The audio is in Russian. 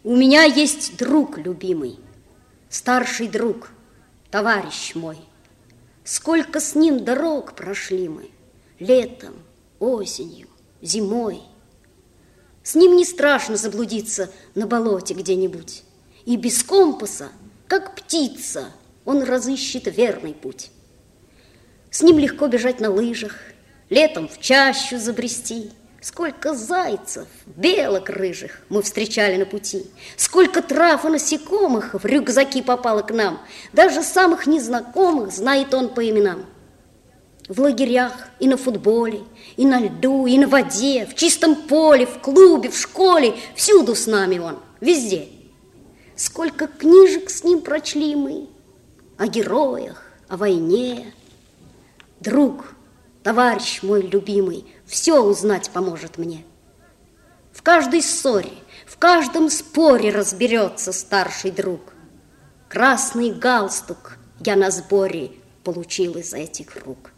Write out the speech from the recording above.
У меня есть друг любимый, старший друг, товарищ мой. Сколько с ним дорог прошли мы, летом, осенью, зимой. С ним не страшно заблудиться на болоте где-нибудь. И без компаса, как птица, он разыщет верный путь. С ним легко бежать на лыжах, летом в чащу забрести. Сколько зайцев, белок рыжих мы встречали на пути. Сколько трав и насекомых в рюкзаки попало к нам. Даже самых незнакомых знает он по именам. В лагерях и на футболе, и на льду, и на воде, в чистом поле, в клубе, в школе, всюду с нами он, везде. Сколько книжек с ним прочли мы о героях, о войне. Друг, товарищ мой любимый, все узнать поможет мне. В каждой ссоре, в каждом споре разберется старший друг. Красный галстук я на сборе получил из этих рук.